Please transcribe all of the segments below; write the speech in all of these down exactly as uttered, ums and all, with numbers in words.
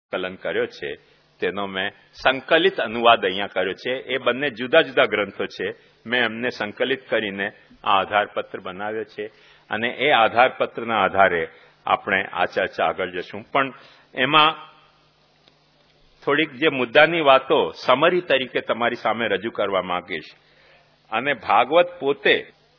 સંકલન કર્યો છે તેનો મેં સંકલિત અનુવાદ અહીંયા કર્યો છે. એ બંને જુદા જુદા ગ્રંથો છે. મેં એમને સંકલિત કરીને આ આધારપત્ર બનાવ્યો છે અને એ આધારપત્રના આધારે આપણે આ ચર્ચા આગળ જશું. પણ એમાં થોડીક જે મુદ્દાની વાતો સમરી તરીકે તમારી સામે રજૂ કરવા માંગીશ. અને ભાગવત પોતે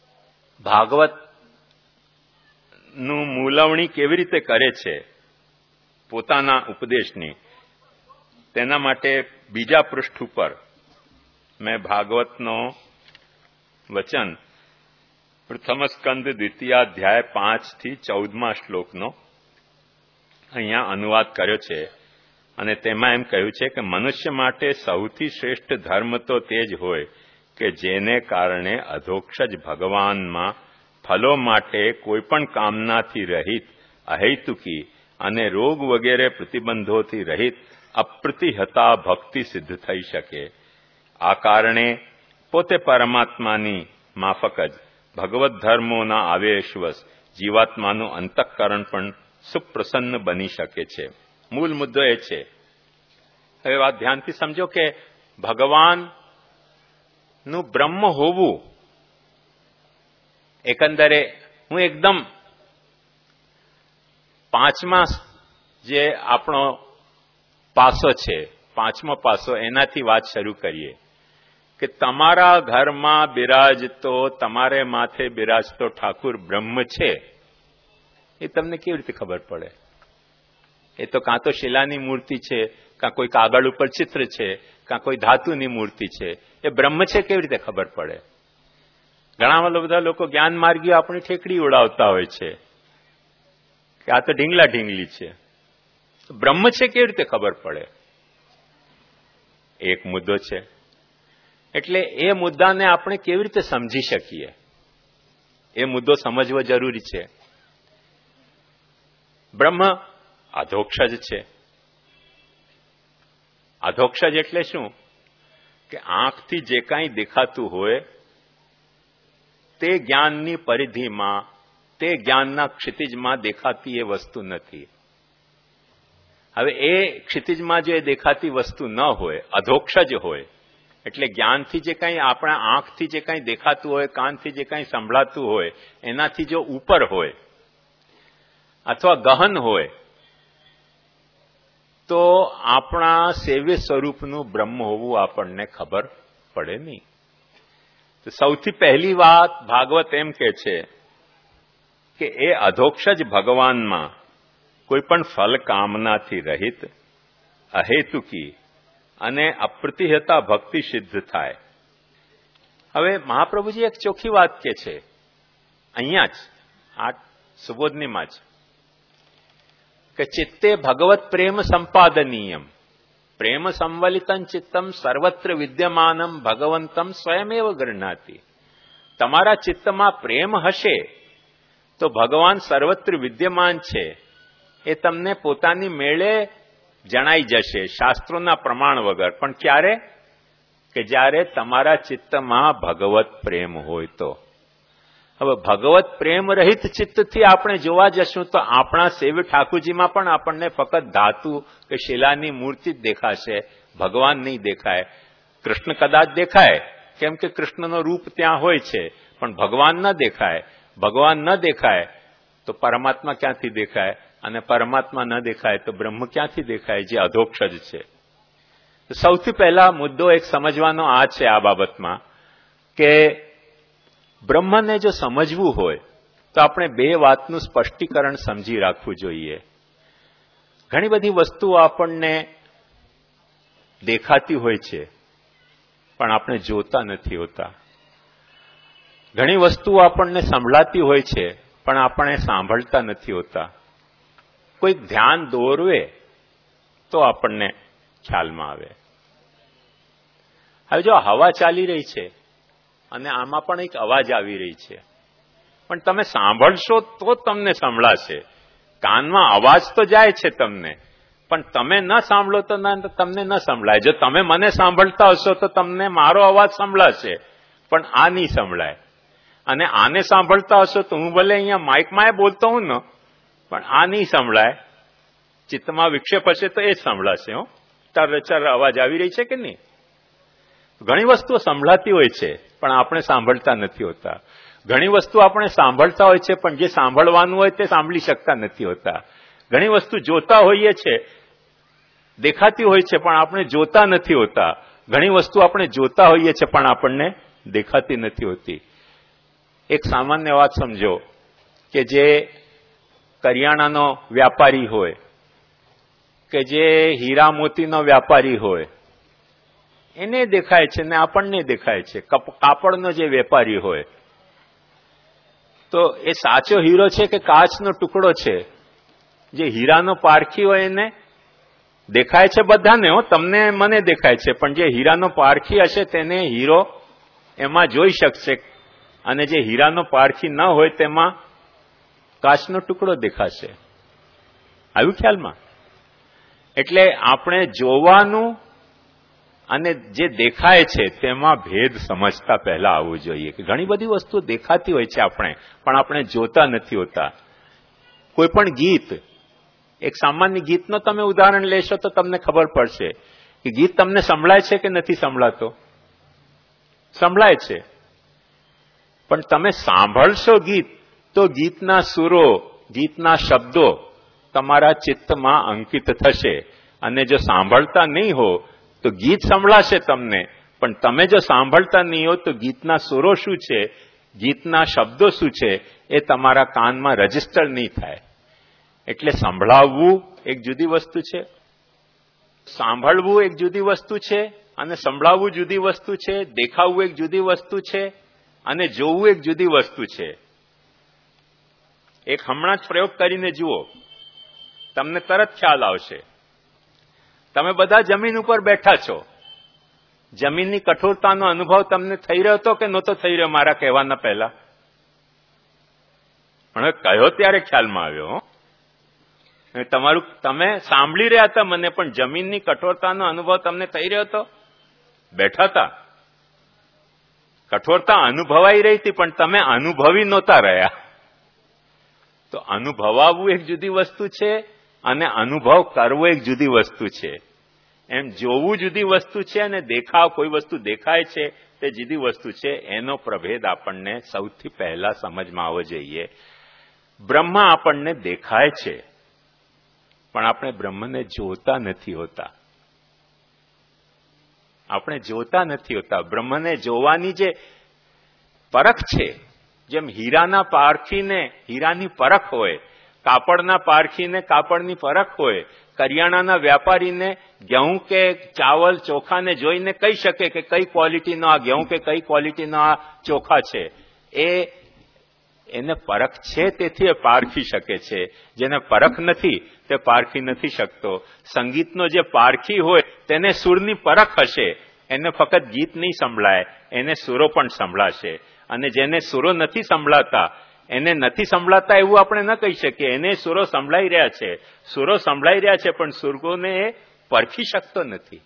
ભાગવતનું મૂલવણી કેવી રીતે કરે છે પોતાના ઉપદેશની, તેના માટે બીજા પૃષ્ઠ ઉપર મેં ભાગવતનો વચન પ્રથમ સ્કંદ દ્વિતીયાધ્યાય પાંચ થી ચૌદમા શ્લોકનો અહીંયા અનુવાદ કર્યો છે. અને તેમાં એમ કહ્યું છે કે મનુષ્ય માટે સૌથી શ્રેષ્ઠ ધર્મ તો તે જ હોય કે જેને કારણે અધોક્ષજ ભગવાનમાં ફલો માટે કોઈપણ કામનાથી રહિત, અહૈતુકી અને રોગ વગેરે પ્રતિબંધોથી રહિત અપ્રતિહતા ભક્તિ સિદ્ધ થઈ શકે. આ કારણે પોતે પરમાત્માની માફક જ ભગવત ધર્મોના આવેશવશ જીવાત્માનું અંતઃકરણ પણ સુપ્રસન્ન બની શકે છે. મૂળ મુદ્દો એ છે. હવે વાત ધ્યાનથી સમજો કે ભગવાનનું બ્રહ્મ હોવું, એકંદરે હું એકદમ પાંચમા જે આપણો પાસો છે, પાંચમો પાસો, એનાથી વાત શરૂ કરીએ કે તમારા ઘરમાં બિરાજતો, તમારે માથે બિરાજતો ઠાકુર બ્રહ્મ છે. એ તમને કેવી રીતે ખબર પડે? એ તો કાં તો શિલાની મૂર્તિ છે, કાં કોઈ કાગળ ઉપર ચિત્ર છે, કાં કોઈ ધાતુની મૂર્તિ છે. એ બ્રહ્મ છે કેવી રીતે ખબર પડે? ઘણા બધા લોકો જ્ઞાન માર્ગીઓ આપણી ઠેકડી ઉડાવતા હોય છે કે આ તો ઢીંગલા ઢીંગલી છે. બ્રહ્મ છે કેવી રીતે ખબર પડે? એક મુદ્દો છે. એટલે એ મુદ્દાને આપણે કેવી રીતે સમજી શકીએ, એ મુદ્દો સમજવો જરૂરી છે. બ્રહ્મ અધોક્ષજ છે. અધોક્ષજ એટલે શું? કે આંખથી જે કાંઈ દેખાતું હોય તે જ્ઞાનની પરિધિમાં, તે જ્ઞાનના ક્ષિતિજમાં દેખાતી એ વસ્તુ નથી. હવે એ ક્ષિતિજમાં જો એ દેખાતી વસ્તુ ન હોય, અધોક્ષજ હોય, એટલે જ્ઞાનથી જે કંઈ, આપણા આંખથી જે કંઈ દેખાતું હોય, કાનથી જે કંઈ સંભળાતું હોય, એનાથી જો ઉપર હોય અથવા ગહન હોય તો આપણા સેવ્ય સ્વરૂપનું બ્રહ્મ હોવું આપણને ખબર પડે નહીં. તો સૌથી પહેલી વાત ભાગવત એમ કે છે કે એ અધોક્ષજ ભગવાનમાં કોઈ પણ ફલ કામનાથી રહિત, અહેતુકી અને અપ્રતિહતા ભક્તિ સિદ્ધ થાય. હવે મહાપ્રભુજી એક ચોખ્ખી વાત કે છે અહીંયા જ આ સુબોધનીમાં જ કે ચિત્તે ભગવત પ્રેમ સંપાદનીયમ પ્રેમ સંવલિતં ચિત્તમ સર્વત્ર વિદ્યમાનમ ભગવંતમ સ્વયમેવ ગૃહ્ણાતિ. તમારા ચિત્તમાં પ્રેમ હશે તો ભગવાન સર્વત્ર વિદ્યમાન છે એ તમને પોતાની મેળે જણાઈ જશે, શાસ્ત્રોના પ્રમાણ વગર. પણ ક્યારે? કે જ્યારે તમારા ચિત્તમાં ભગવત પ્રેમ હોય તો. હવે ભગવત પ્રેમ રહિત ચિત્તથી આપણે જોવા જશું તો આપણા સેવ્ય ઠાકુરજીમાં પણ આપણને ફક્ત ધાતુ કે શિલાની મૂર્તિ જ દેખાશે, ભગવાન નહીં દેખાય. કૃષ્ણ કદાચ દેખાય, કેમ કે કૃષ્ણનો રૂપ ત્યાં હોય છે, પણ ભગવાન ન દેખાય. ભગવાન ન દેખાય તો પરમાત્મા ક્યાંથી દેખાય? અને પરમાત્મા ન દેખાય તો બ્રહ્મ ક્યાંથી દેખાય, જે અધોક્ષજ છે. સૌથી પહેલા મુદ્દો એક સમજવાનો આ છે આ બાબતમાં કે બ્રહ્મને જો સમજવું હોય તો આપણે બે વાતનું સ્પષ્ટીકરણ સમજી રાખવું જોઈએ. ઘણી બધી વસ્તુઓ આપણને દેખાતી હોય છે પણ આપણે જોતા નથી હોતા. ઘણી વસ્તુઓ આપણને સંભળાતી હોય છે પણ આપણે સાંભળતા નથી હોતા. કોઈક ધ્યાન દોરવે તો આપણને ખ્યાલમાં આવે. હવે જો હવા ચાલી રહી છે અને આમાં પણ એક અવાજ આવી રહી છે, પણ તમે સાંભળશો તો તમને સંભળાશે. કાનમાં અવાજ તો જાય છે તમને, પણ તમે ન સાંભળો તો તમને ન સંભળાય. જો તમે મને સાંભળતા હશો તો તમને મારો અવાજ સંભળાશે, પણ આ નહીં સંભળાય. અને આને સાંભળતા હશો તો હું ભલે અહીંયા માઇકમાં બોલતો હું ને, પણ આ નહીં સંભળાય. ચિત્તમાં વિક્ષેપ હશે તો એ જ સંભળાશે. હો ચર અવાજ આવી રહી છે કે નહીં? ઘણી વસ્તુઓ સંભળાતી હોય છે પણ આપણે સાંભળતા નથી હોતા. ઘણી વસ્તુ આપણે સાંભળતા હોય છે પણ જે સાંભળવાનું હોય તે સાંભળી શકતા નથી હોતા. ઘણી વસ્તુ જોતા હોઈએ છે, દેખાતી હોય છે પણ આપણે જોતા નથી હોતા. ઘણી વસ્તુ આપણે જોતા હોઈએ છે પણ આપણને દેખાતી નથી હોતી. એક સામાન્ય વાત સમજો કે જે કરિયાણાનો વ્યાપારી હોય કે જે હીરા મોતીનો વ્યાપારી હોય એને દેખાય છે ને આપણને દેખાય છે. કાપડનો જે વેપારી હોય તો એ સાચો હીરો છે કે કાચનો ટુકડો છે? જે હીરાનો પારખી હોય એને દેખાય છે બધાને. હો તમને મને દેખાય છે પણ જે હીરાનો પારખી હશે તેને હીરો એમાં જોઈ શકશે અને જે હીરાનો પારખી ન હોય તેમાં કાચનો ટુકડો દેખાશે. આવ્યું ખ્યાલમાં? એટલે આપણે જોવાનું અને જે દેખાય છે તેમાં ભેદ સમજતા પહેલા આવવું જોઈએ કે ઘણી બધી વસ્તુઓ દેખાતી હોય છે આપણે પણ આપણે જોતા નથી હોતા. કોઈ પણ ગીત, એક સામાન્ય ગીતનો તમે ઉદાહરણ લેશો તો તમને ખબર પડશે કે ગીત તમને સંભળાય છે કે નથી સંભળાતો? સંભળાય છે. પણ તમે સાંભળશો ગીત તો ગીતના સુરો, ગીતના શબ્દો તમારા ચિત્તમાં અંકિત થશે. અને જો સાંભળતા નહીં હો તો ગીત સંભળાશે તમને પણ તમે જો સાંભળતા નહીં હો તો ગીતના સુરો શું છે, ગીતના શબ્દો શું છે એ તમારા કાનમાં રજીસ્ટર નહીં થાય. એટલે સંભળાવવું એક જુદી વસ્તુ છે, સાંભળવું એક જુદી વસ્તુ છે અને સંભળાવવું જુદી વસ્તુ છે, દેખાવવું એક જુદી વસ્તુ છે અને જોવું એક જુદી વસ્તુ છે. એક હમણાં જ પ્રયોગ કરીને જુઓ, તમને તરત ખ્યાલ આવશે. તમે બધા જમીન ઉપર બેઠા છો, જમીનની કઠોરતાનો અનુભવ તમને થઈ રહ્યો હતો કે નહોતો થઈ રહ્યો મારા કહેવાના પહેલા? પણ કહ્યો ત્યારે ખ્યાલમાં આવ્યો. તમારું તમે સાંભળી રહ્યા હતા મને પણ જમીનની કઠોરતાનો અનુભવ તમને થઈ રહ્યો હતો? બેઠા હતા, કઠોરતા અનુભવાઈ રહી હતી પણ તમે અનુભવી નહોતા રહ્યા. તો અનુભવાવું એક જુદી વસ્તુ છે અને અનુભવ કરવો એક જુદી વસ્તુ છે. એમ જોવું જુદી વસ્તુ છે અને દેખાવ, કોઈ વસ્તુ દેખાય છે તે જુદી વસ્તુ છે. એનો પ્રભેદ આપણને સૌથી પહેલા સમજમાં આવવો જોઈએ. બ્રહ્મ આપણને દેખાય છે પણ આપણે બ્રહ્મને જોતા નથી હોતા. આપણે જોતા નથી હોતા. બ્રહ્મને જોવાની જે પરખ છે, જેમ હીરાના પારખીને હીરાની પરખ હોય, કાપડના પારખીને કાપડની પરખ હોય, કરિયાણાના વેપારીને ઘઉં કે ચાવલ ચોખાને જોઈને કહી શકે કે કઈ ક્વોલિટીનો આ ઘઉં કે કઈ ક્વોલિટીનો આ ચોખા છે. એ એને પરખ છે તેથી એ પારખી શકે છે. જેને પરખ નથી તે પારખી નથી શકતો. સંગીતનો જે પારખી હોય તેને સૂરની પરખ હશે, એને ફક્ત ગીત નહીં સંભળાય, એને સૂરો પણ સંભળાશે. અને જેને સૂરો નથી સંભળાતા એને નથી સંભળાતા એવું આપણે ન કહી શકીએ. એને સૂરો સંભળાઈ રહ્યા છે, સૂરો સંભળાઈ રહ્યા છે પણ સૂરોને એ પરખી શકતો નથી.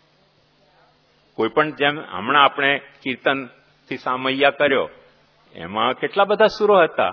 કોઈ પણ જેમ હમણાં આપણે કીર્તનથી સામૈયા કર્યો એમાં કેટલા બધા સૂરો હતા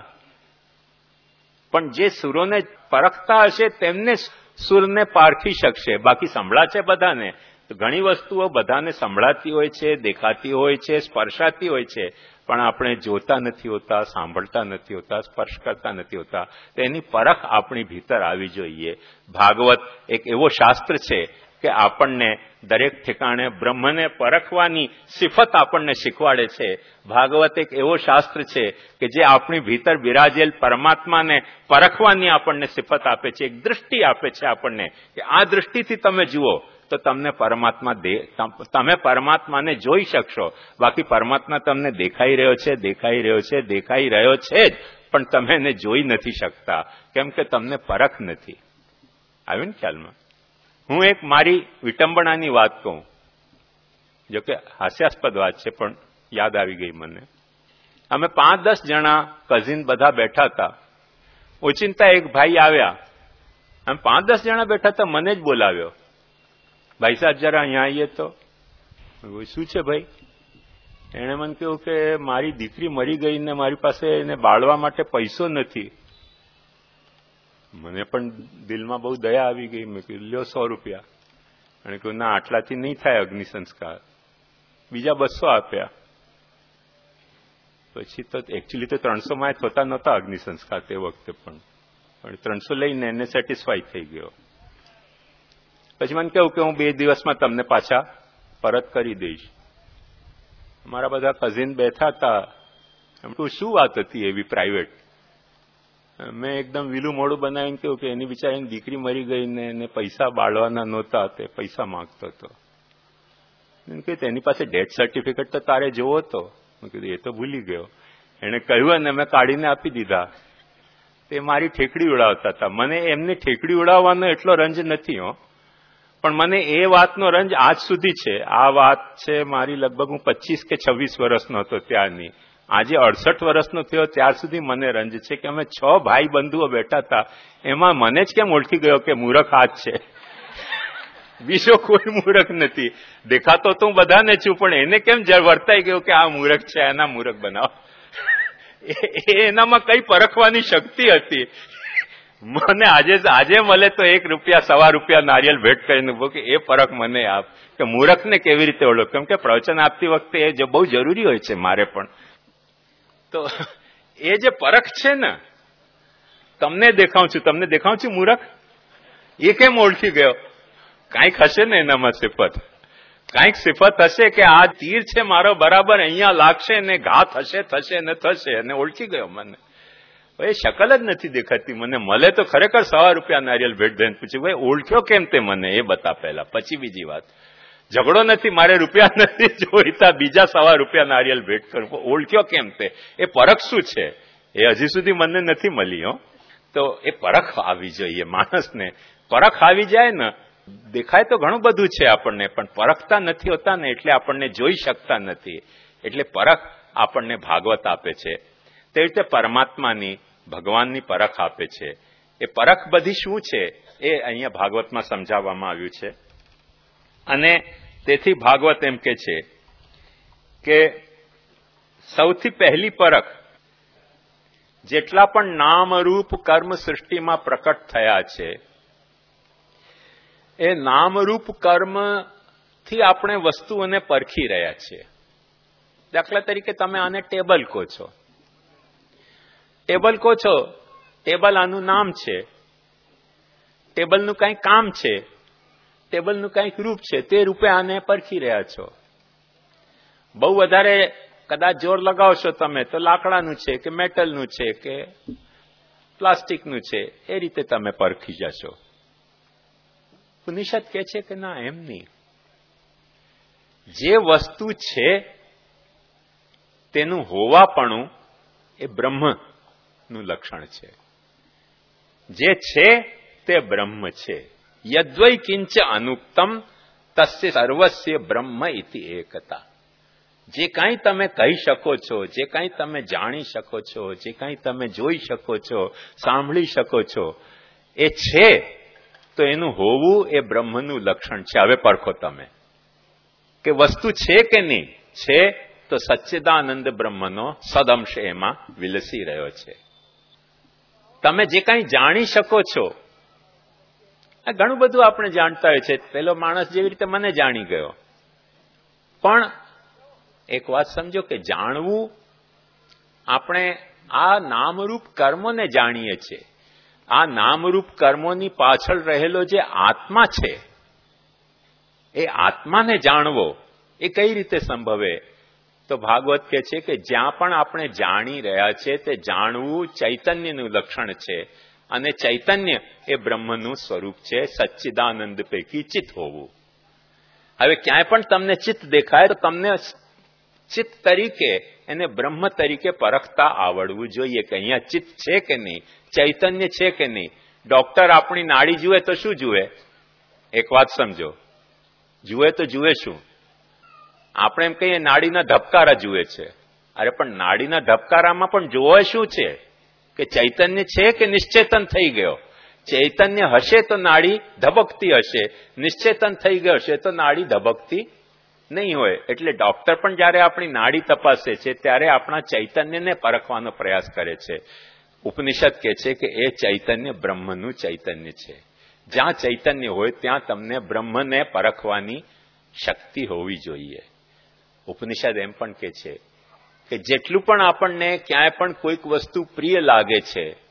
પણ જે સૂરોને પરખતા હશે તેમને સૂરને પારખી શકશે. બાકી સંભળાશે બધાને. તો ઘણી વસ્તુઓ બધાને સંભળાતી હોય છે, દેખાતી હોય છે, સ્પર્શાતી હોય છે પણ આપણે જોતા નથી હોતા, સાંભળતા નથી હોતા, સ્પર્શ કરતા નથી હોતા. તેની પરખ આપણી ભીતર આવી જોઈએ. ભાગવત એક એવો શાસ્ત્ર છે કે આપણને દરેક ઠેકાણે બ્રહ્મને પરખવાની સિફત આપણને શીખવાડે છે. ભાગવત એક એવો શાસ્ત્ર છે કે જે આપણી ભીતર બિરાજેલ પરમાત્માને પરખવાની આપણને સિફત આપે છે, એક દૃષ્ટિ આપે છે આપણને કે આ દૃષ્ટિથી તમે જુઓ તો તમને પરમાત્મા તમે પરમાત્માને જોઈ શકશો. બાકી પરમાત્મા તમને દેખાઈ રહ્યો છે, દેખાઈ રહ્યો છે, દેખાઈ રહ્યો છે જ પણ તમે એને જોઈ નથી શકતા કેમ કે તમને પરખ નથી. આવ્યું ને ખ્યાલમાં? હું એક મારી વિટંબણાની વાત કહું, જો કે હાસ્યાસ્પદ વાત છે પણ યાદ આવી ગઈ મને. અમે પાંચ દસ જણા કઝિન બધા બેઠા હતા. ઓચિંતા એક ભાઈ આવ્યા, અમે પાંચ દસ જણા બેઠા હતા, મને જ બોલાવ્યો, ભાઈ સાહેબ જરા અહીંયા આવીએ. તો શું છે ભાઈ? એણે મને કહ્યું કે મારી દીકરી મરી ગઈ ને મારી પાસે એને બાળવા માટે પૈસો નથી. મને પણ દિલમાં બહુ દયા આવી ગઈ. મેં કીધું લ્યો સો રૂપિયા. અને કહ્યું ના આટલાથી નહીં થાય અગ્નિ સંસ્કાર. બીજા બસો આપ્યા. પછી તો એકચ્યુઅલી તો ત્રણસો માં થતા નહોતા અગ્નિ સંસ્કાર તે વખતે પણ, પણ ત્રણસો લઈને એને સેટિસ્ફાઈ થઈ ગયો. પછી મને કહ્યું કે હું બે દિવસમાં તમને પાછા પરત કરી દઈશ. મારા બધા કઝિન બેઠા હતા. એમ કહું શું વાત હતી એવી પ્રાઇવેટ? મેં એકદમ વિલું મોડું બનાવીને કહ્યું કે એની બિચારીની દીકરી મરી ગઈ ને એને પૈસા બાળવાના નહોતા, તે પૈસા માંગતો હતો. કે તેની પાસે ડેથ સર્ટિફિકેટ તો તારે જોવો હતો. મેં કીધું એ તો ભૂલી ગયો. એને કહ્યું અને મેં કાઢીને આપી દીધા. તે મારી ઠેકડી ઉડાવતા હતા. મને એમની ઠેકડી ઉડાવવાનો એટલો રંજ નથી હો, પણ મને એ વાતનો રંજ આજ સુધી છે. આ વાત છે મારી લગભગ હું પચીસ કે છવ્વીસ વર્ષનો હતો ત્યારની. આજે અડસઠ વર્ષનો થયો ત્યાર સુધી મને રંજ છે કે અમે છ ભાઈ બંધુઓ બેઠા હતા, એમાં મને જ કેમ ઓળખી ગયો કે મૂરખ આ જ છે, બીજો કોઈ મૂરખ નથી. દેખાતો તો હું બધાને છું, પણ એને કેમ વર્તાઈ ગયો કે આ મૂરખ છે, એના મૂરખ બનાવો. એનામાં કઈ પરખવાની શક્તિ હતી. મને આજે આજે મળે તો એક રૂપિયા સવા રૂપિયા નારિયેલ ભેટ કરીને કે એ પરખ મને આપ કે મૂરખને કેવી રીતે ઓળખ. કેમ કે પ્રવચન આપતી વખતે એ બહુ જરૂરી હોય છે મારે પણ. તો એ જે પરખ છે ને, તમને દેખાઉં છું તમને દેખાઉં છું મૂરખ, એ કેમ ઓળખી ગયો? કાંઈક હશે ને એનામાં સિફત, કાંઈક સિફત હશે કે આ તીર છે મારો બરાબર અહીંયા લાગશે ને ઘા થશે થશે ને થશે, અને ઓળખી ગયો મને. એ શકલ જ નથી દેખાતી મને. મળે તો ખરેખર સવા રૂપિયા નારિયેલ ભેટ દઈને પૂછ્યું ભાઈ ઓળખ્યો કેમ તે મને, એ બતા પહેલા. પછી બીજી વાત, ઝઘડો નથી, મારે રૂપિયા નથી જોઈતા, બીજા સવા રૂપિયા નારિયેલ ભેટ કરું. ઓળખ્યો કેમ તે, એ પરખ શું છે એ હજી સુધી મને નથી મળી. હો તો એ પરખ આવી જોઈએ માણસને. પરખ આવી જાય ને, દેખાય તો ઘણું બધું છે આપણને, પણ પરખતા નથી હોતા ને, એટલે આપણને જોઈ શકતા નથી. એટલે પરખ આપણને ભાગવત આપે છે. તે રીતે પરમાત્માની, ભગવાનની પરખ આપે છે. એ પરખ બધી શું છે એ અહીંયા ભાગવતમાં સમજાવવામાં આવ્યું છે. અને તેથી ભાગવત એમ કે છે કે સૌથી પહેલી પરખ, જેટલા પણ નામરૂપ કર્મ સૃષ્ટિમાં પ્રકટ થયા છે, એ નામરૂપ કર્મથી આપણે વસ્તુઓને પરખી રહ્યા છીએ. દાખલા તરીકે તમે આને ટેબલ કહો છો. ટેબલ કહો છો, ટેબલ આનું નામ છે, ટેબલનું કંઈ કામ છે, ટેબલનું કંઈક રૂપ છે, તે રૂપે આને પરખી રહ્યા છો. બહુ વધારે કદાચ જોર લગાવશો તમે તો લાકડાનું છે કે મેટલનું છે કે પ્લાસ્ટિકનું છે, એ રીતે તમે પરખી જશો. ઉપનિષદ કહે છે કે ના, એમ નહીં. જે વસ્તુ છે તેનું હોવાપણું એ બ્રહ્મનું લક્ષણ છે. જે છે તે બ્રહ્મ છે. યદ્વૈ કિંચ અનુક્તમ તસ્ય સર્વસ્ય બ્રહ્મ ઇતિ એકતા. જે કાંઈ તમે કહી શકો છો, જે કાંઈ તમે જાણી શકો છો, જે કાંઈ તમે જોઈ શકો છો, સાંભળી શકો છો, એ છે તો એનું હોવું એ બ્રહ્મનું લક્ષણ છે. હવે પરખો તમે કે વસ્તુ છે કે નહીં. છે તો સચ્ચિદાનંદ બ્રહ્મનો સદંશ એમાં વિલસી રહ્યો છે. તમે જે કાંઈ જાણી શકો છો, આ ઘણું બધું આપણે જાણતા હોય છે. પેલો માણસ જેવી રીતે મને જાણી ગયો. પણ એક વાત સમજો કે જાણવું, આપણે આ નામરૂપ કર્મોને જાણીએ છીએ. આ નામરૂપ કર્મોની પાછળ રહેલો જે આત્મા છે, એ આત્માને જાણવો એ કઈ રીતે સંભવે? તો ભાગવત કહે છે કે જ્યાં પણ આપણે જાણી રહ્યા છે તે જાણવું ચૈતન્યનું લક્ષણ છે. અને ચૈતન્ય એ બ્રહ્મનું સ્વરૂપ છે. સચ્ચિદાનંદ પૈકી ચિત્ત હોવું. હવે ક્યાંય પણ તમને ચિત્ત દેખાય તો તમને ચિત્ત તરીકે, એને બ્રહ્મ તરીકે પરખતા આવડવું જોઈએ કે અહીંયા ચિત્ત છે કે નહીં, ચૈતન્ય છે કે નહીં. ડોક્ટર આપણી નાડી જુએ તો શું જુએ? એક વાત સમજો, જુએ તો જુએ શું? આપણે એમ કહીએ નાડીના ધબકારા જુએ છે. અરે પણ નાડીના ધબકારામાં પણ જોવે શું છે? કે ચૈતન્ય છે કે નિશ્ચેતન થઈ ગયો? ચૈતન્ય હશે તો નાડી ધબકતી હશે, નિશ્ચેતન થઈ ગયો હશે તો નાડી ધબકતી નહીં હોય. એટલે ડોક્ટર પણ જયારે આપણી નાડી તપાસે છે ત્યારે આપણા ચૈતન્યને પરખવાનો પ્રયાસ કરે છે. ઉપનિષદ કહે છે કે એ ચૈતન્ય બ્રહ્મનું ચૈતન્ય છે. જ્યાં ચૈતન્ય હોય ત્યાં તમને બ્રહ્મને પરખવાની શક્તિ હોવી જોઈએ. ઉપનિષદ એમ પણ કહે છે કે જેટલું પણ આપણને ક્યાંય પણ કોઈક વસ્તુ પ્રિય લાગે છે